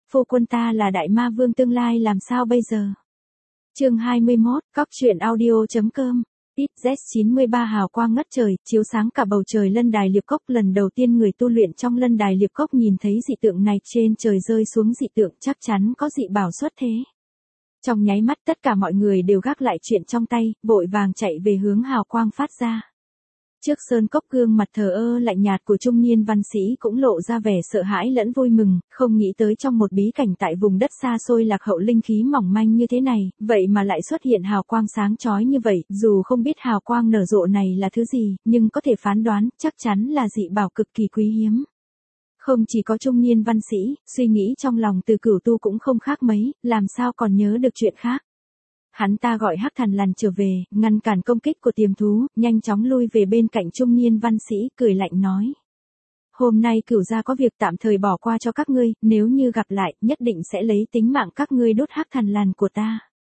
phu quân ta là đại ma vương tương lai làm sao bây giờ? Chương 21, Cóc truyện audio.com. XZ93 hào quang ngất trời, chiếu sáng cả bầu trời lân đài liệp cốc. Lần đầu tiên người tu luyện trong lân đài liệp cốc nhìn thấy dị tượng này, trên trời rơi xuống dị tượng, chắc chắn có dị bảo xuất thế. Trong nháy mắt tất cả mọi người đều gác lại chuyện trong tay, vội vàng chạy về hướng hào quang phát ra. Trước sơn cốc, gương mặt thờ ơ lạnh nhạt của trung niên văn sĩ cũng lộ ra vẻ sợ hãi lẫn vui mừng, không nghĩ tới trong một bí cảnh tại vùng đất xa xôi lạc hậu linh khí mỏng manh như thế này, vậy mà lại xuất hiện hào quang sáng chói như vậy, dù không biết hào quang nở rộ này là thứ gì, nhưng có thể phán đoán, chắc chắn là dị bảo cực kỳ quý hiếm. Không chỉ có trung niên văn sĩ, suy nghĩ trong lòng Từ Cửu Tu cũng không khác mấy, làm sao còn nhớ được chuyện khác. Hắn ta gọi Hắc Thằn Lằn trở về, ngăn cản công kích của tiềm thú, nhanh chóng lui về bên cạnh trung niên văn sĩ, cười lạnh nói. Hôm nay Cửu gia có việc tạm thời bỏ qua cho các ngươi, nếu như gặp lại, nhất định sẽ lấy tính mạng các ngươi đốt Hắc Thằn Lằn của ta.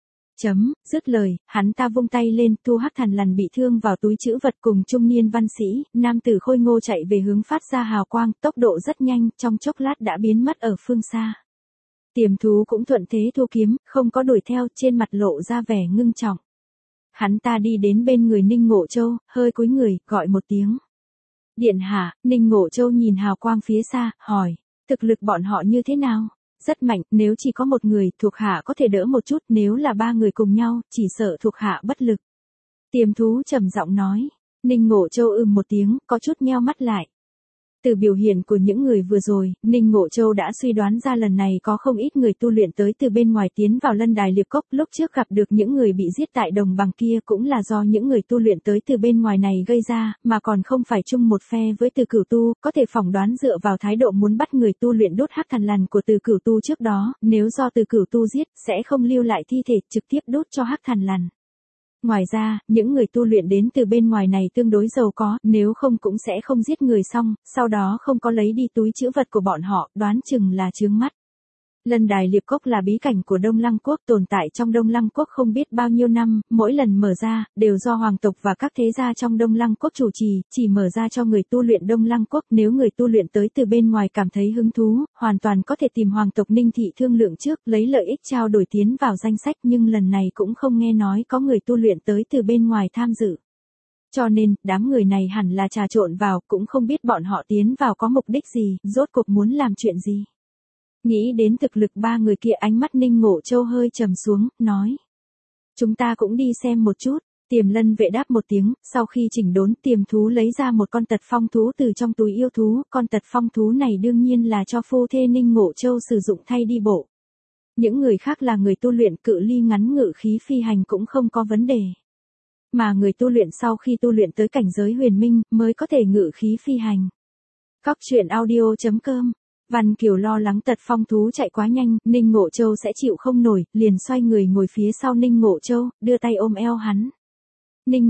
Dứt lời, hắn ta vung tay lên, thu Hắc Thằn Lằn bị thương vào túi trữ vật cùng trung niên văn sĩ, nam tử khôi ngô chạy về hướng phát ra hào quang, tốc độ rất nhanh, trong chốc lát đã biến mất ở phương xa. Tiềm thú cũng thuận thế thu kiếm, không có đuổi theo, trên mặt lộ ra vẻ ngưng trọng. Hắn ta đi đến bên người Ninh Ngộ Châu, hơi cúi người, gọi một tiếng. Điện hạ. Ninh Ngộ Châu nhìn hào quang phía xa, hỏi, thực lực bọn họ như thế nào? Rất mạnh, nếu chỉ có một người, thuộc hạ có thể đỡ một chút, nếu là ba người cùng nhau, chỉ sợ thuộc hạ bất lực. Tiềm thú trầm giọng nói. Ninh Ngộ Châu một tiếng, có chút nheo mắt lại. Từ biểu hiện của những người vừa rồi, Ninh Ngộ Châu đã suy đoán ra lần này có không ít người tu luyện tới từ bên ngoài tiến vào lân đài liệp cốc. Lúc trước gặp được những người bị giết tại đồng bằng kia cũng là do những người tu luyện tới từ bên ngoài này gây ra, mà còn không phải chung một phe với Từ Cửu Tu. Có thể phỏng đoán dựa vào thái độ muốn bắt người tu luyện đốt Hắc Thằn Lằn của Từ Cửu Tu trước đó, nếu do Từ Cửu Tu giết, sẽ không lưu lại thi thể, trực tiếp đốt cho Hắc Thằn Lằn. Ngoài ra, những người tu luyện đến từ bên ngoài này tương đối giàu có, nếu không cũng sẽ không giết người xong, sau đó không có lấy đi túi trữ vật của bọn họ, đoán chừng là chướng mắt. Lân đài liệp cốc là bí cảnh của Đông Lăng Quốc, tồn tại trong Đông Lăng Quốc không biết bao nhiêu năm, mỗi lần mở ra, đều do hoàng tộc và các thế gia trong Đông Lăng Quốc chủ trì, chỉ mở ra cho người tu luyện Đông Lăng Quốc. Nếu người tu luyện tới từ bên ngoài cảm thấy hứng thú, hoàn toàn có thể tìm hoàng tộc Ninh Thị thương lượng trước, lấy lợi ích trao đổi tiến vào danh sách, nhưng lần này cũng không nghe nói có người tu luyện tới từ bên ngoài tham dự. Cho nên, đám người này hẳn là trà trộn vào, cũng không biết bọn họ tiến vào có mục đích gì, rốt cuộc muốn làm chuyện gì. Nghĩ đến thực lực ba người kia, ánh mắt Ninh Ngộ Châu hơi trầm xuống, nói. Chúng ta cũng đi xem một chút. Tiềm lân vệ đáp một tiếng, sau khi chỉnh đốn, tiềm thú lấy ra một con tật phong thú từ trong túi yêu thú. Con tật phong thú này đương nhiên là cho phu thê Ninh Ngộ Châu sử dụng thay đi bộ. Những người khác là người tu luyện cự ly ngắn, ngự khí phi hành cũng không có vấn đề. Mà người tu luyện sau khi tu luyện tới cảnh giới huyền minh, mới có thể ngự khí phi hành. Cóc truyện audio.com. Văn Kiều lo lắng tật phong thú chạy quá nhanh, Ninh Ngộ Châu sẽ chịu không nổi, liền xoay người ngồi phía sau Ninh Ngộ Châu, đưa tay ôm eo hắn. Ninh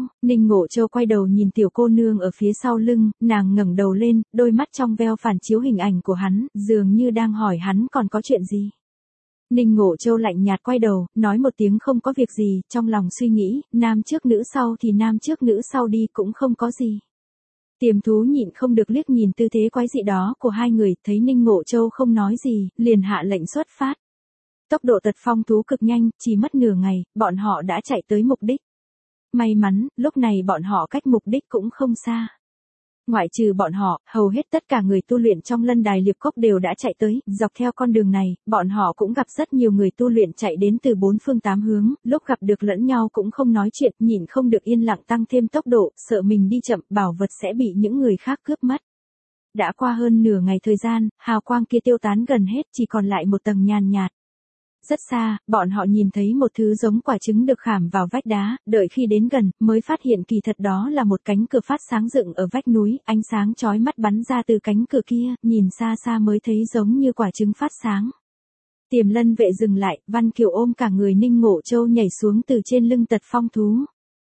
Ngộ Châu quay đầu nhìn tiểu cô nương ở phía sau lưng, nàng ngẩng đầu lên, đôi mắt trong veo phản chiếu hình ảnh của hắn, dường như đang hỏi hắn còn có chuyện gì. Ninh Ngộ Châu lạnh nhạt quay đầu, nói một tiếng không có việc gì, trong lòng suy nghĩ, nam trước nữ sau thì nam trước nữ sau đi cũng không có gì. Tiềm thú nhịn không được liếc nhìn tư thế quái dị đó của hai người, thấy Ninh Ngộ Châu không nói gì, liền hạ lệnh xuất phát. Tốc độ tật phong thú cực nhanh, chỉ mất nửa ngày, bọn họ đã chạy tới mục đích. May mắn, lúc này bọn họ cách mục đích cũng không xa. Ngoại trừ bọn họ, hầu hết tất cả người tu luyện trong lân đài liệp cốc đều đã chạy tới, dọc theo con đường này, bọn họ cũng gặp rất nhiều người tu luyện chạy đến từ bốn phương tám hướng, lúc gặp được lẫn nhau cũng không nói chuyện, nhịn không được yên lặng tăng thêm tốc độ, sợ mình đi chậm, bảo vật sẽ bị những người khác cướp mất. Đã qua hơn nửa ngày thời gian, hào quang kia tiêu tán gần hết, chỉ còn lại một tầng nhàn nhạt. Rất xa, bọn họ nhìn thấy một thứ giống quả trứng được khảm vào vách đá, đợi khi đến gần, mới phát hiện kỳ thật đó là một cánh cửa phát sáng dựng ở vách núi, ánh sáng chói mắt bắn ra từ cánh cửa kia, nhìn xa xa mới thấy giống như quả trứng phát sáng. Tiềm lân vệ dừng lại, Văn Kiều ôm cả người Ninh Ngộ Châu nhảy xuống từ trên lưng tật phong thú.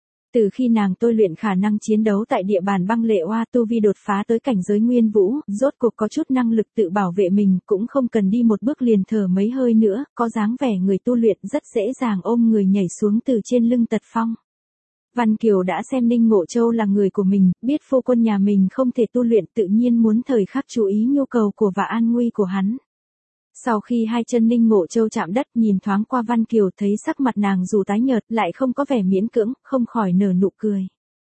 Từ khi nàng tôi luyện khả năng chiến đấu tại địa bàn băng lệ oa, tu vi đột phá tới cảnh giới nguyên vũ, rốt cuộc có chút năng lực tự bảo vệ mình, cũng không cần đi một bước liền thở mấy hơi nữa, có dáng vẻ người tu luyện rất dễ dàng ôm người nhảy xuống từ trên lưng tật phong. Văn Kiều đã xem Ninh Ngộ Châu là người của mình, biết phu quân nhà mình không thể tu luyện, tự nhiên muốn thời khắc chú ý nhu cầu của và an nguy của hắn. Sau khi hai chân Ninh Ngộ Châu chạm đất, nhìn thoáng qua Văn Kiều, thấy sắc mặt nàng dù tái nhợt lại không có vẻ miễn cưỡng, không khỏi nở nụ cười.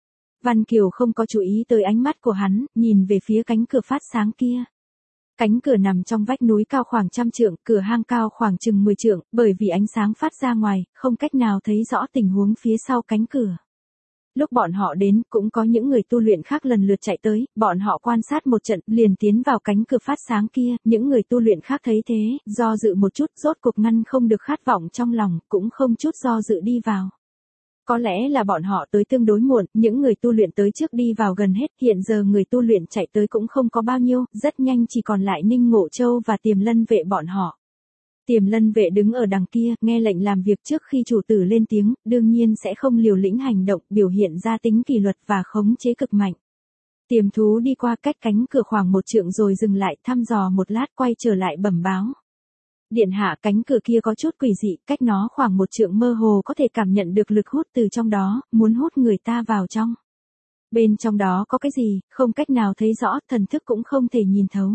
Văn Kiều không có chú ý tới ánh mắt của hắn, nhìn về phía cánh cửa phát sáng kia. Cánh cửa nằm trong vách núi cao khoảng 100 trượng, cửa hang cao khoảng chừng 10 trượng, bởi vì ánh sáng phát ra ngoài, không cách nào thấy rõ tình huống phía sau cánh cửa. Lúc bọn họ đến, cũng có những người tu luyện khác lần lượt chạy tới, bọn họ quan sát một trận, liền tiến vào cánh cửa phát sáng kia, những người tu luyện khác thấy thế, do dự một chút, rốt cuộc ngăn không được khát vọng trong lòng, cũng không chút do dự đi vào. Có lẽ là bọn họ tới tương đối muộn, những người tu luyện tới trước đi vào gần hết, hiện giờ người tu luyện chạy tới cũng không có bao nhiêu, rất nhanh chỉ còn lại Ninh Ngộ Châu và Tiềm Lân Vệ bọn họ. Tiềm Lân Vệ đứng ở đằng kia, nghe lệnh làm việc trước khi chủ tử lên tiếng, đương nhiên sẽ không liều lĩnh hành động, biểu hiện ra tính kỷ luật và khống chế cực mạnh. Tiềm thú đi qua cách cánh cửa khoảng 1 trượng rồi dừng lại, thăm dò một lát quay trở lại bẩm báo. Điện hạ, cánh cửa kia có chút quỷ dị, cách nó khoảng 1 trượng mơ hồ có thể cảm nhận được lực hút từ trong đó, muốn hút người ta vào trong. Bên trong đó có cái gì, không cách nào thấy rõ, thần thức cũng không thể nhìn thấu.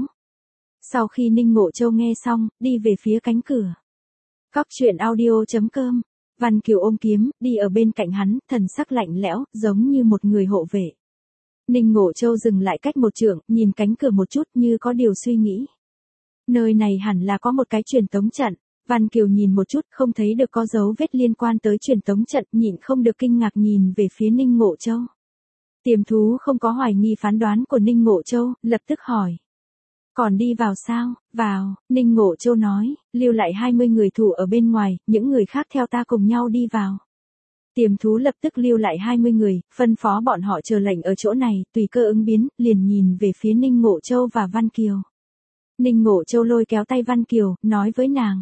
Sau khi Ninh Ngộ Châu nghe xong, đi về phía cánh cửa. Cóc truyện audio.com, Văn Kiều ôm kiếm, đi ở bên cạnh hắn, thần sắc lạnh lẽo, giống như một người hộ vệ. Ninh Ngộ Châu dừng lại cách 1 trượng, nhìn cánh cửa một chút như có điều suy nghĩ. Nơi này hẳn là có một cái truyền tống trận. Văn Kiều nhìn một chút, không thấy được có dấu vết liên quan tới truyền tống trận, nhịn không được kinh ngạc nhìn về phía Ninh Ngộ Châu. Tiềm thú không có hoài nghi phán đoán của Ninh Ngộ Châu, lập tức hỏi. Còn đi vào sao? Vào, Ninh Ngộ Châu nói, lưu lại 20 người thủ ở bên ngoài, những người khác theo ta cùng nhau đi vào. Tiềm thú lập tức lưu lại 20 người, phân phó bọn họ chờ lệnh ở chỗ này, tùy cơ ứng biến, liền nhìn về phía Ninh Ngộ Châu và Văn Kiều. Ninh Ngộ Châu lôi kéo tay Văn Kiều, nói với nàng.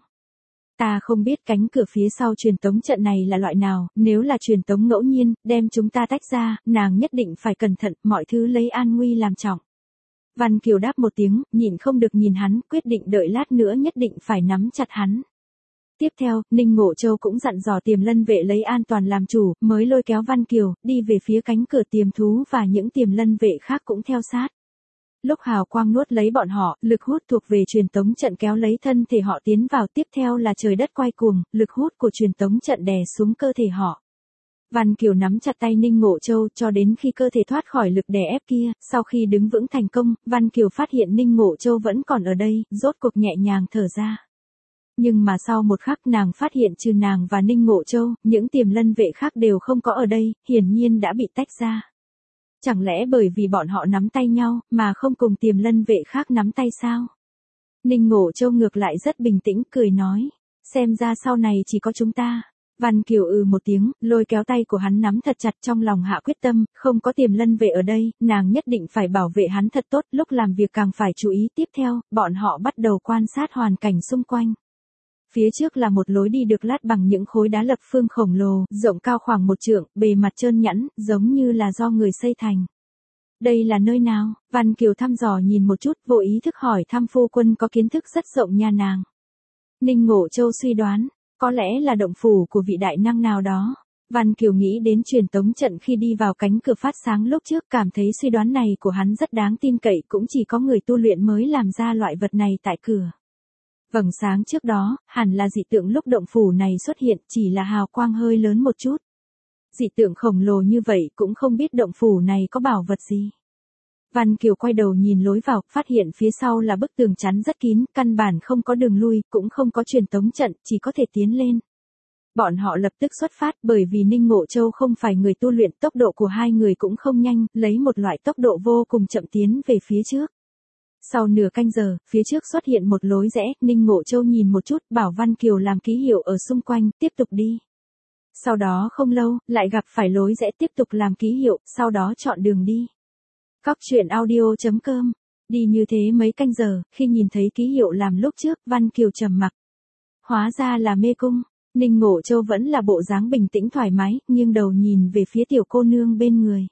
Ta không biết cánh cửa phía sau truyền tống trận này là loại nào, nếu là truyền tống ngẫu nhiên, đem chúng ta tách ra, nàng nhất định phải cẩn thận, mọi thứ lấy an nguy làm trọng. Văn Kiều đáp một tiếng, nhịn không được nhìn hắn, quyết định đợi lát nữa nhất định phải nắm chặt hắn. Tiếp theo, Ninh Ngộ Châu cũng dặn dò Tiềm Lân Vệ lấy an toàn làm chủ, mới lôi kéo Văn Kiều, đi về phía cánh cửa. Tiềm thú và những Tiềm Lân Vệ khác cũng theo sát. Lúc hào quang nuốt lấy bọn họ, lực hút thuộc về truyền tống trận kéo lấy thân thể họ tiến vào, tiếp theo là trời đất quay cuồng, lực hút của truyền tống trận đè xuống cơ thể họ. Văn Kiều nắm chặt tay Ninh Ngộ Châu cho đến khi cơ thể thoát khỏi lực đè ép kia, sau khi đứng vững thành công, Văn Kiều phát hiện Ninh Ngộ Châu vẫn còn ở đây, rốt cuộc nhẹ nhàng thở ra. Nhưng mà sau một khắc nàng phát hiện trừ nàng và Ninh Ngộ Châu, những Tiềm Lân Vệ khác đều không có ở đây, hiển nhiên đã bị tách ra. Chẳng lẽ bởi vì bọn họ nắm tay nhau, mà không cùng Tiềm Lân Vệ khác nắm tay sao? Ninh Ngộ Châu ngược lại rất bình tĩnh, cười nói, xem ra sau này chỉ có chúng ta. Văn Kiều một tiếng, lôi kéo tay của hắn nắm thật chặt, trong lòng hạ quyết tâm, không có Tiềm Lân Vệ ở đây, nàng nhất định phải bảo vệ hắn thật tốt, lúc làm việc càng phải chú ý. Tiếp theo, bọn họ bắt đầu quan sát hoàn cảnh xung quanh. Phía trước là một lối đi được lát bằng những khối đá lập phương khổng lồ, rộng cao khoảng 1 trượng, bề mặt trơn nhẵn, giống như là do người xây thành. Đây là nơi nào? Văn Kiều thăm dò nhìn một chút, vô ý thức hỏi thăm phu quân có kiến thức rất rộng nhà nàng. Ninh Ngộ Châu suy đoán, có lẽ là động phủ của vị đại năng nào đó. Văn Kiều nghĩ đến truyền tống trận khi đi vào cánh cửa phát sáng lúc trước, cảm thấy suy đoán này của hắn rất đáng tin cậy, cũng chỉ có người tu luyện mới làm ra loại vật này tại cửa. Vầng sáng trước đó, hẳn là dị tượng lúc động phủ này xuất hiện, chỉ là hào quang hơi lớn một chút. Dị tượng khổng lồ như vậy cũng không biết động phủ này có bảo vật gì. Văn Kiều quay đầu nhìn lối vào, phát hiện phía sau là bức tường chắn rất kín, căn bản không có đường lui, cũng không có truyền tống trận, chỉ có thể tiến lên. Bọn họ lập tức xuất phát, bởi vì Ninh Ngộ Châu không phải người tu luyện, tốc độ của hai người cũng không nhanh, lấy một loại tốc độ vô cùng chậm tiến về phía trước. Sau nửa canh giờ, phía trước xuất hiện một lối rẽ, Ninh Ngộ Châu nhìn một chút, bảo Văn Kiều làm ký hiệu ở xung quanh, tiếp tục đi. Sau đó không lâu, lại gặp phải lối rẽ, tiếp tục làm ký hiệu, sau đó chọn đường đi. Cóc truyện audio.com, đi như thế mấy canh giờ, khi nhìn thấy ký hiệu làm lúc trước, Văn Kiều trầm mặc. Hóa ra là mê cung. Ninh Ngộ Châu vẫn là bộ dáng bình tĩnh thoải mái, nghiêng đầu nhìn về phía tiểu cô nương bên người.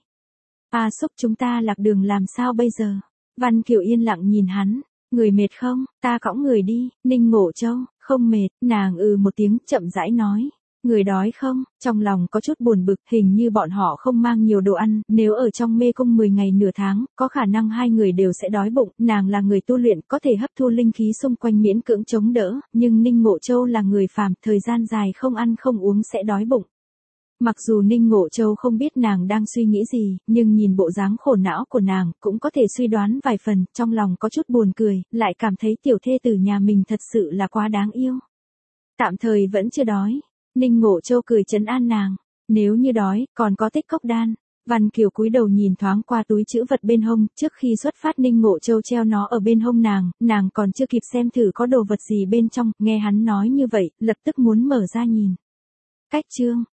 A Xúc, chúng ta lạc đường làm sao bây giờ? Văn Kiều yên lặng nhìn hắn, người mệt không, ta cõng người đi. Ninh Ngộ Châu, không mệt, nàng một tiếng, chậm rãi nói. Người đói không? Trong lòng có chút buồn bực, hình như bọn họ không mang nhiều đồ ăn, nếu ở trong mê cung 10 ngày nửa tháng, có khả năng hai người đều sẽ đói bụng, nàng là người tu luyện, có thể hấp thu linh khí xung quanh miễn cưỡng chống đỡ, nhưng Ninh Ngộ Châu là người phàm, thời gian dài không ăn không uống sẽ đói bụng. Mặc dù Ninh Ngộ Châu không biết nàng đang suy nghĩ gì, nhưng nhìn bộ dáng khổ não của nàng, cũng có thể suy đoán vài phần, trong lòng có chút buồn cười, lại cảm thấy tiểu thê tử nhà mình thật sự là quá đáng yêu. Tạm thời vẫn chưa đói. Ninh Ngộ Châu cười trấn an nàng, nếu như đói, còn có tích cốc đan. Văn Kiều cúi đầu nhìn thoáng qua túi trữ vật bên hông, trước khi xuất phát Ninh Ngộ Châu treo nó ở bên hông nàng còn chưa kịp xem thử có đồ vật gì bên trong, nghe hắn nói như vậy, lập tức muốn mở ra nhìn. Cách chương